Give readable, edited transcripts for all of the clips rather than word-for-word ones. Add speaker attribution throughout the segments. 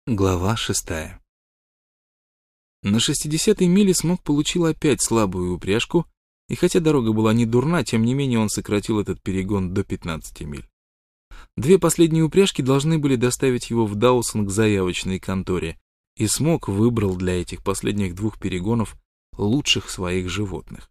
Speaker 1: Глава 6. На 60-й миле Смок получил опять слабую упряжку, и хотя дорога была не дурна, тем не менее он сократил этот перегон до 15 миль. Две последние упряжки должны были доставить его в Даусон к заявочной конторе, и Смок выбрал для этих последних двух перегонов лучших своих животных.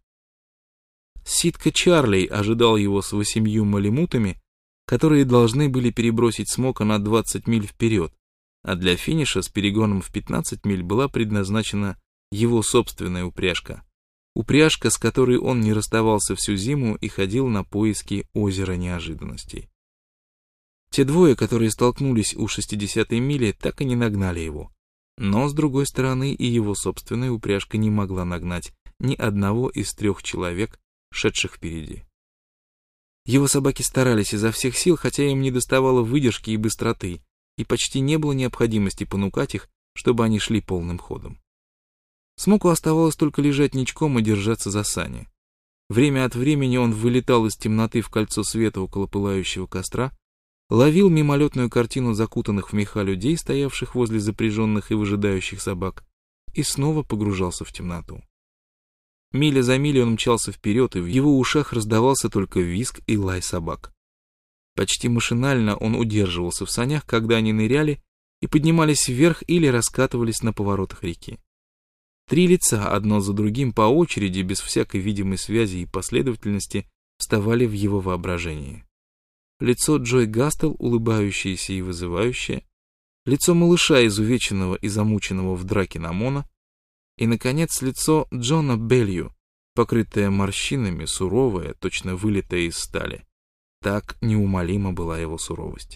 Speaker 1: Ситка Чарли ожидал его с 8 малемутами, которые должны были перебросить Смока на 20 миль вперед, а для финиша с перегоном в 15 миль была предназначена его собственная упряжка. Упряжка, с которой он не расставался всю зиму и ходил на поиски озера неожиданностей. Те двое, которые столкнулись у 60-й мили, так и не нагнали его. Но, с другой стороны, и его собственная упряжка не могла нагнать ни одного из 3 человек, шедших впереди. Его собаки старались изо всех сил, хотя им недоставало выдержки и быстроты, и почти не было необходимости понукать их, чтобы они шли полным ходом. Смоку оставалось только лежать ничком и держаться за сани. Время от времени он вылетал из темноты в кольцо света около пылающего костра, ловил мимолетную картину закутанных в меха людей, стоявших возле запряженных и выжидающих собак, и снова погружался в темноту. Миля за милей он мчался вперед, и в его ушах раздавался только визг и лай собак. Почти машинально он удерживался в санях, когда они ныряли и поднимались вверх или раскатывались на поворотах реки. 3 лица, одно за другим по очереди, без всякой видимой связи и последовательности, вставали в его воображении. Лицо Джой Гастел, улыбающееся и вызывающее, лицо малыша, изувеченного и замученного в драке на Моно, и, наконец, лицо Джона Белью, покрытое морщинами, суровое, точно вылитое из стали. Так неумолима была его суровость.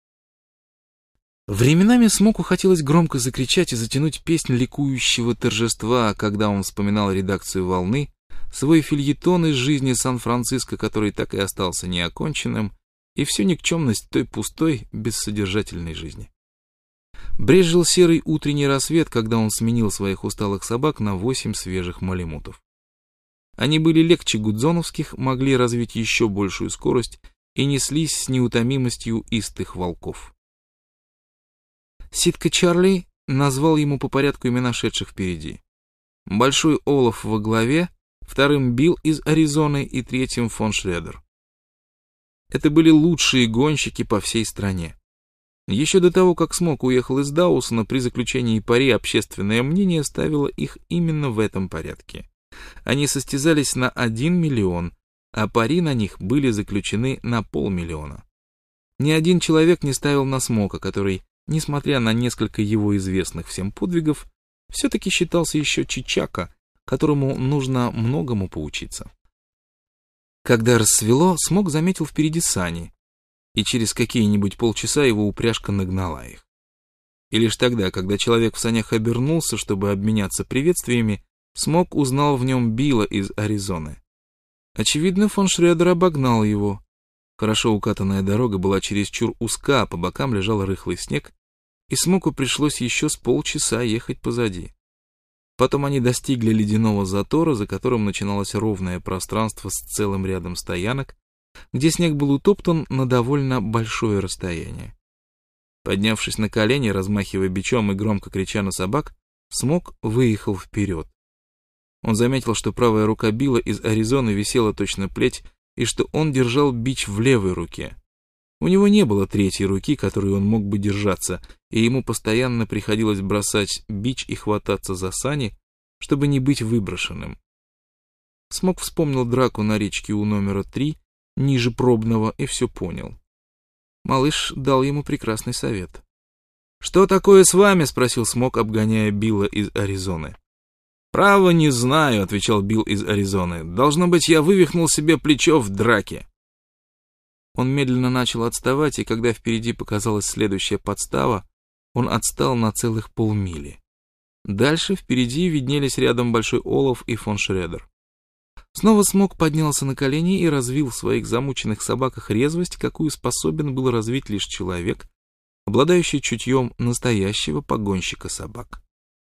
Speaker 1: Временами Смоку хотелось громко закричать и затянуть песнь ликующего торжества, когда он вспоминал редакцию «Волны», свой фельетон из жизни Сан-Франциско, который так и остался неоконченным, и всю никчемность той пустой, бессодержательной жизни. Брезжил серый утренний рассвет, когда он сменил своих усталых собак на 8 свежих малемутов. Они были легче гудзоновских, могли развить еще большую скорость и неслись с неутомимостью истых волков. Ситка Чарли назвал ему по порядку имена шедших впереди. Большой Олаф во главе, вторым Билл из Аризоны и третьим фон Шредер. Это были лучшие гонщики по всей стране. Еще до того, как Смок уехал из Даусона, при заключении пари общественное мнение ставило их именно в этом порядке. Они состязались на 1 миллион, а пари на них были заключены на 500 000. Ни один человек не ставил на Смока, который, несмотря на несколько его известных всем подвигов, все-таки считался еще чичака, которому нужно многому поучиться. Когда рассвело, Смок заметил впереди сани, и через какие-нибудь полчаса его упряжка нагнала их. И лишь тогда, когда человек в санях обернулся, чтобы обменяться приветствиями, Смок узнал в нем Билла из Аризоны. Очевидно, фон Шредер обогнал его. Хорошо укатанная дорога была чересчур узка, а по бокам лежал рыхлый снег, и Смоку пришлось еще с полчаса ехать позади. Потом они достигли ледяного затора, за которым начиналось ровное пространство с целым рядом стоянок, где снег был утоптан на довольно большое расстояние. Поднявшись на колени, размахивая бичом и громко крича на собак, Смок выехал вперед. Он заметил, что правая рука Билла из Аризоны висела точно плеть, и что он держал бич в левой руке. У него не было третьей руки, которой он мог бы держаться, и ему постоянно приходилось бросать бич и хвататься за сани, чтобы не быть выброшенным. Смок вспомнил драку на речке у номера 3, ниже пробного, и все понял. Малыш дал ему прекрасный совет. «Что такое с вами?» — спросил Смок, обгоняя Билла из Аризоны. «Право не знаю», — отвечал Билл из Аризоны. «Должно быть, я вывихнул себе плечо в драке». Он медленно начал отставать, и когда впереди показалась следующая подстава, он отстал на целых полмили. Дальше впереди виднелись рядом Большой Олаф и фон Шредер. Снова Смок поднялся на колени и развил в своих замученных собаках резвость, какую способен был развить лишь человек, обладающий чутьем настоящего погонщика собак.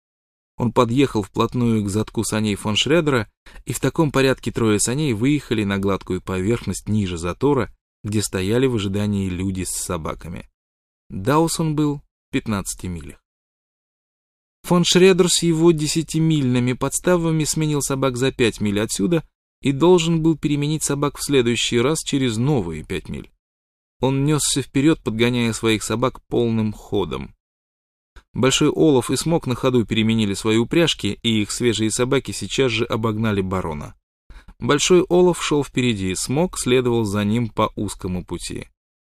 Speaker 1: Он подъехал вплотную к задку саней фон Шредера, и в таком порядке 3 саней выехали на гладкую поверхность ниже затора, где стояли в ожидании люди с собаками. Даусон был в 15 милях. Фон Шредер с его 10-мильными подставами сменил собак за 5 миль отсюда и должен был переменить собак в следующий раз через новые 5 миль. Он несся вперед, подгоняя своих собак полным ходом. Большой Олаф и Смок на ходу переменили свои упряжки, и их свежие собаки сейчас же обогнали барона. Большой Олаф шел впереди, Смок следовал за ним по узкому пути.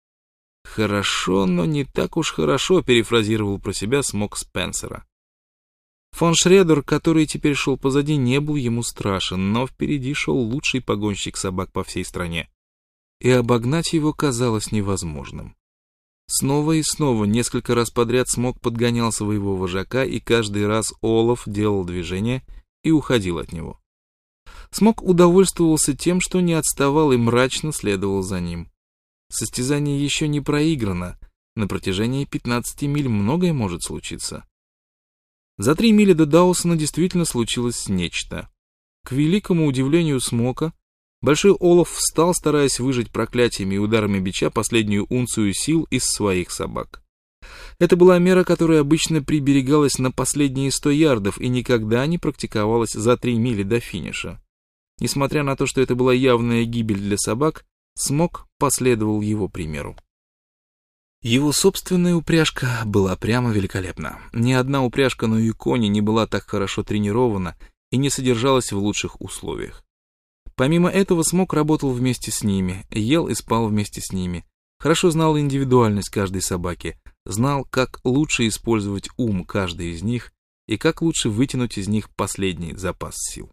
Speaker 1: «Хорошо, но не так уж хорошо», — перефразировал про себя Смок Спенсера. Фон Шредер, который теперь шел позади, не был ему страшен, но впереди шел лучший погонщик собак по всей стране, и обогнать его казалось невозможным. Снова и снова, несколько раз подряд Смок подгонял своего вожака, и каждый раз Олаф делал движение и уходил от него. Смок удовольствовался тем, что не отставал и мрачно следовал за ним. Состязание еще не проиграно, на протяжении 15 миль многое может случиться. За 3 мили до Даусона действительно случилось нечто. К великому удивлению Смока, Большой Олаф встал, стараясь выжать проклятиями и ударами бича последнюю унцию сил из своих собак. Это была мера, которая обычно приберегалась на последние 100 ярдов и никогда не практиковалась за 3 мили до финиша. Несмотря на то, что это была явная гибель для собак, Смок последовал его примеру. Его собственная упряжка была прямо великолепна. Ни одна упряжка на Юконе не была так хорошо тренирована и не содержалась в лучших условиях. Помимо этого, Смок работал вместе с ними, ел и спал вместе с ними, хорошо знал индивидуальность каждой собаки, знал, как лучше использовать ум каждой из них и как лучше вытянуть из них последний запас сил.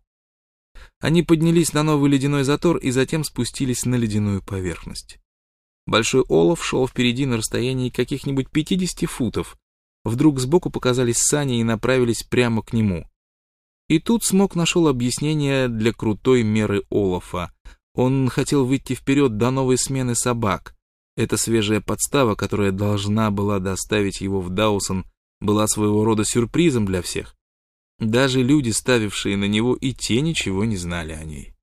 Speaker 1: Они поднялись на новый ледяной затор и затем спустились на ледяную поверхность. Большой Олаф шел впереди на расстоянии каких-нибудь 50 футов. Вдруг сбоку показались сани и направились прямо к нему. И тут Смок нашел объяснение для крутой меры Олафа. Он хотел выйти вперед до новой смены собак. Эта свежая подстава, которая должна была доставить его в Даусон, была своего рода сюрпризом для всех. Даже люди, ставившие на него, и те ничего не знали о ней.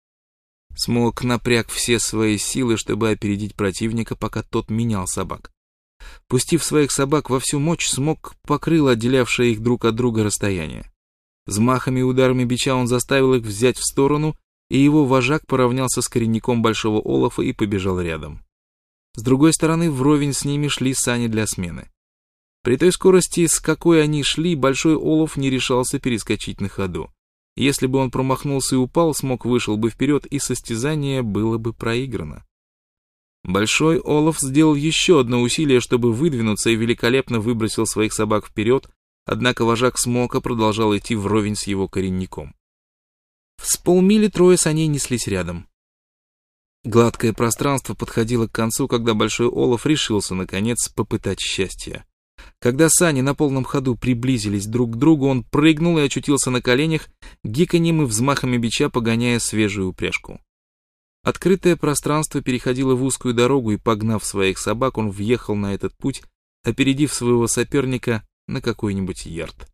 Speaker 1: Смок напряг все свои силы, чтобы опередить противника, пока тот менял собак. Пустив своих собак во всю мощь, Смок покрыл отделявшее их друг от друга расстояние. Взмахами и ударами бича он заставил их взять в сторону, и его вожак поравнялся с коренником Большого Олафа и побежал рядом. С другой стороны, вровень с ними шли сани для смены. При той скорости, с какой они шли, Большой Олаф не решался перескочить на ходу. Если бы он промахнулся и упал, Смок вышел бы вперед, и состязание было бы проиграно. Большой Олаф сделал еще одно усилие, чтобы выдвинуться, и великолепно выбросил своих собак вперед, однако вожак Смока продолжал идти вровень с его коренником. С полмили трое саней неслись рядом. Гладкое пространство подходило к концу, когда Большой Олаф решился, наконец, попытать счастье. Когда сани на полном ходу приблизились друг к другу, он прыгнул и очутился на коленях, гиканьем и взмахами бича погоняя свежую упряжку. Открытое пространство переходило в узкую дорогу, и, погнав своих собак, он въехал на этот путь, опередив своего соперника на какой-нибудь ярд.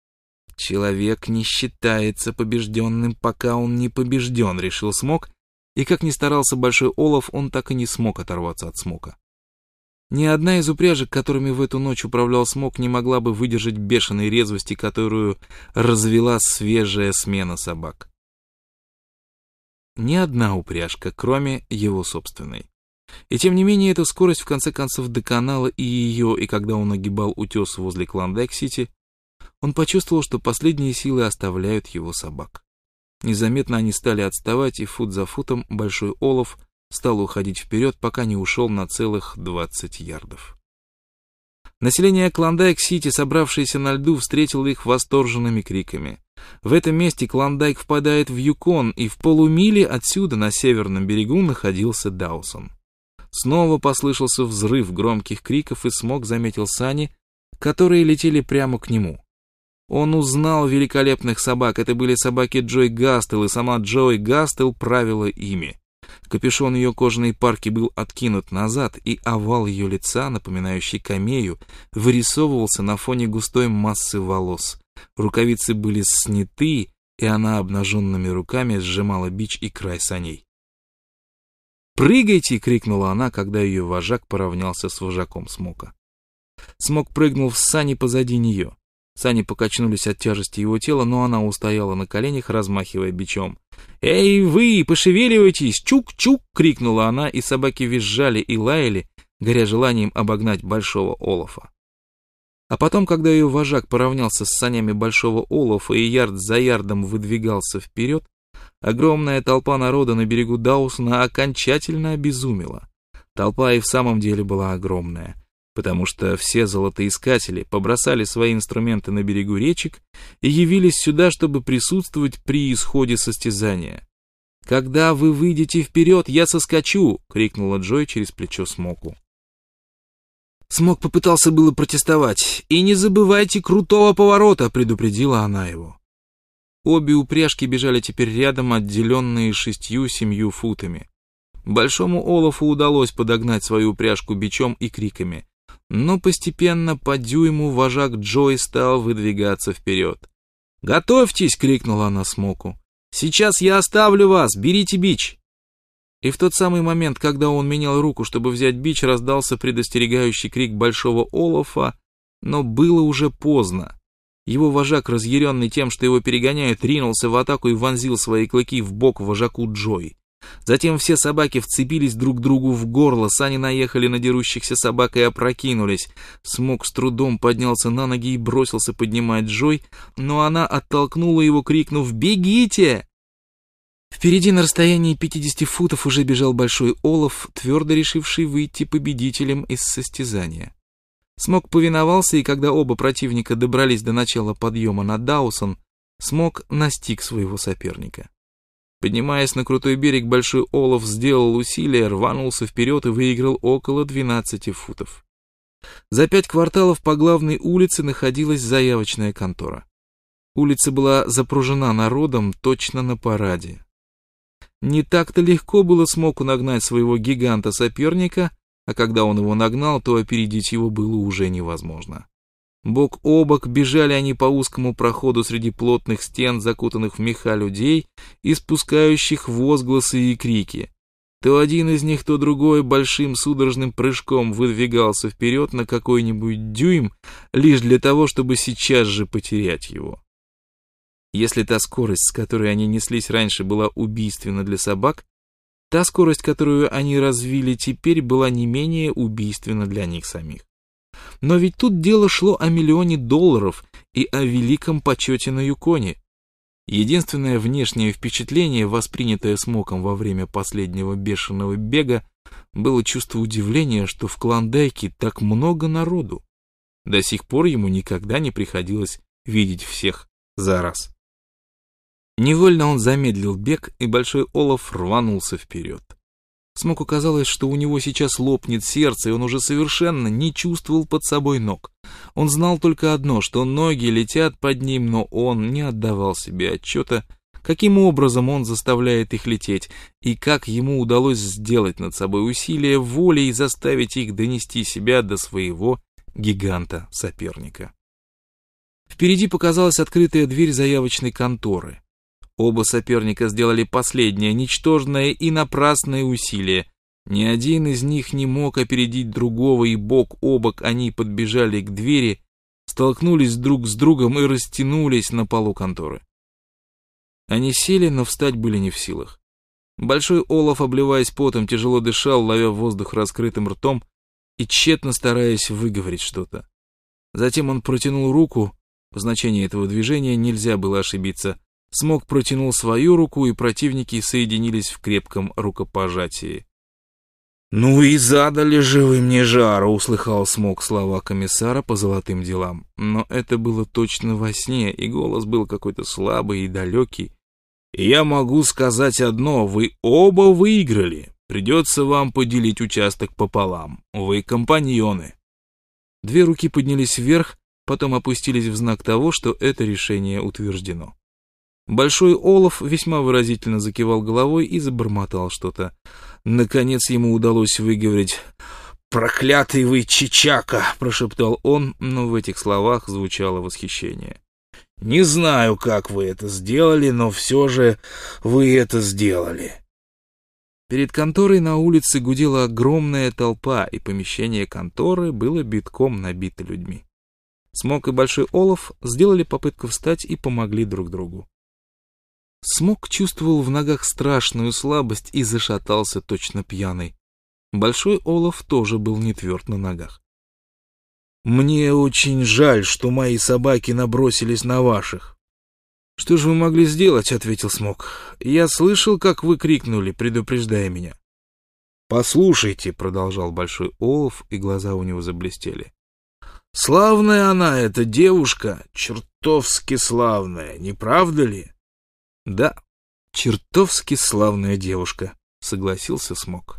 Speaker 1: «Человек не считается побежденным, пока он не побежден», — решил Смок, и как ни старался Большой Олаф, он так и не смог оторваться от Смока. Ни одна из упряжек, которыми в эту ночь управлял Смок, не могла бы выдержать бешеной резвости, которую развела свежая смена собак. Ни одна упряжка, кроме его собственной. И тем не менее, эта скорость в конце концов доконала и ее, и когда он огибал утес возле Клондайк-Сити, он почувствовал, что последние силы оставляют его собак. Незаметно они стали отставать, и фут за футом Большой Олаф стал уходить вперед, пока не ушел на целых 20 ярдов. Население Клондайк-Сити, собравшееся на льду, встретило их восторженными криками. В этом месте Клондайк впадает в Юкон, и в полумиле отсюда на северном берегу находился Даусон. Снова послышался взрыв громких криков, и Смок заметил сани, которые летели прямо к нему. Он узнал великолепных собак. Это были собаки Джой Гастел, и сама Джой Гастел правила ими. Капюшон ее кожаной парки был откинут назад, и овал ее лица, напоминающий камею, вырисовывался на фоне густой массы волос. Рукавицы были сняты, и она обнаженными руками сжимала бич и край саней. «Прыгайте!» — крикнула она, когда ее вожак поравнялся с вожаком Смока. Смок прыгнул в сани позади нее. Сани покачнулись от тяжести его тела, но она устояла на коленях, размахивая бичом. «Эй, вы, пошевеливайтесь! Чук-чук!» — крикнула она, и собаки визжали и лаяли, горя желанием обогнать Большого Олафа. А потом, когда ее вожак поравнялся с санями Большого Олафа и ярд за ярдом выдвигался вперед, огромная толпа народа на берегу Даусона окончательно обезумела. Толпа и в самом деле была огромная, потому что все золотоискатели побросали свои инструменты на берегу речек и явились сюда, чтобы присутствовать при исходе состязания. «Когда вы выйдете вперед, я соскочу!» — крикнула Джой через плечо Смоку. Смок попытался было протестовать. «И не забывайте крутого поворота!» — предупредила она его. Обе упряжки бежали теперь рядом, отделенные 6-7 футами. Большому Олафу удалось подогнать свою упряжку бичом и криками, но постепенно по дюйму вожак Джой стал выдвигаться вперед. «Готовьтесь!» — крикнула она Смоку. «Сейчас я оставлю вас! Берите бич!» И в тот самый момент, когда он менял руку, чтобы взять бич, раздался предостерегающий крик Большого Олафа, но было уже поздно. Его вожак, разъяренный тем, что его перегоняют, ринулся в атаку и вонзил свои клыки в бок вожаку Джой. Затем все собаки вцепились друг другу в горло, сани наехали на дерущихся собак и опрокинулись. Смок с трудом поднялся на ноги и бросился поднимать Джой, но она оттолкнула его, крикнув «Бегите!». Впереди на расстоянии 50 футов уже бежал Большой Олаф, твердо решивший выйти победителем из состязания. Смок повиновался, и когда оба противника добрались до начала подъема на Даусон, Смок настиг своего соперника. Поднимаясь на крутой берег, Большой Олаф сделал усилие, рванулся вперед и выиграл около 12 футов. За 5 кварталов по главной улице находилась заявочная контора. Улица была запружена народом точно на параде. Не так-то легко было Смоку нагнать своего гиганта-соперника, а когда он его нагнал, то опередить его было уже невозможно. Бок о бок бежали они по узкому проходу среди плотных стен, закутанных в меха людей, испускающих возгласы и крики. То один из них, то другой большим судорожным прыжком выдвигался вперед на какой-нибудь дюйм, лишь для того, чтобы сейчас же потерять его. Если та скорость, с которой они неслись раньше, была убийственна для собак, та скорость, которую они развили теперь, была не менее убийственна для них самих. Но ведь тут дело шло о $1 миллион и о великом почете на Юконе. Единственное внешнее впечатление, воспринятое Смоком во время последнего бешеного бега, было чувство удивления, что в Клондайке так много народу. До сих пор ему никогда не приходилось видеть всех за раз. Невольно он замедлил бег, и Большой Олаф рванулся вперед. Смоку казалось, что у него сейчас лопнет сердце, и он уже совершенно не чувствовал под собой ног. Он знал только одно, что ноги летят под ним, но он не отдавал себе отчета, каким образом он заставляет их лететь, и как ему удалось сделать над собой усилие волей и заставить их донести себя до своего гиганта-соперника. Впереди показалась открытая дверь заявочной конторы. Оба соперника сделали последнее, ничтожное и напрасное усилие. Ни один из них не мог опередить другого, и бок о бок они подбежали к двери, столкнулись друг с другом и растянулись на полу конторы. Они сели, но встать были не в силах. Большой Олаф, обливаясь потом, тяжело дышал, ловя воздух раскрытым ртом и тщетно стараясь выговорить что-то. Затем он протянул руку, в значении этого движения нельзя было ошибиться. Смок протянул свою руку, и противники соединились в крепком рукопожатии. «Ну и задали же вы мне жару!» — услыхал Смок слова комиссара по золотым делам. Но это было точно во сне, и голос был какой-то слабый и далекий. «И я могу сказать одно: вы оба выиграли. Придется вам поделить участок пополам. Вы компаньоны». Две руки поднялись вверх, потом опустились в знак того, что это решение утверждено. Большой Олаф весьма выразительно закивал головой и забормотал что-то. Наконец ему удалось выговорить: «Проклятый вы чичака!» — прошептал он, но в этих словах звучало восхищение. «Не знаю, как вы это сделали, но все же вы это сделали». Перед конторой на улице гудела огромная толпа, и помещение конторы было битком набито людьми. Смок и Большой Олаф сделали попытку встать и помогли друг другу. Смок чувствовал в ногах страшную слабость и зашатался точно пьяный. Большой Олаф тоже был не тверд на ногах.
Speaker 2: «Мне очень жаль, что мои собаки набросились на ваших».
Speaker 1: «Что же вы могли сделать?» — ответил Смок. «Я слышал, как вы крикнули, предупреждая меня».
Speaker 2: «Послушайте», — продолжал Большой Олаф, и глаза у него заблестели. «Славная она, эта девушка, чертовски славная, не правда ли?»
Speaker 1: «Да, чертовски славная девушка», — согласился Смок.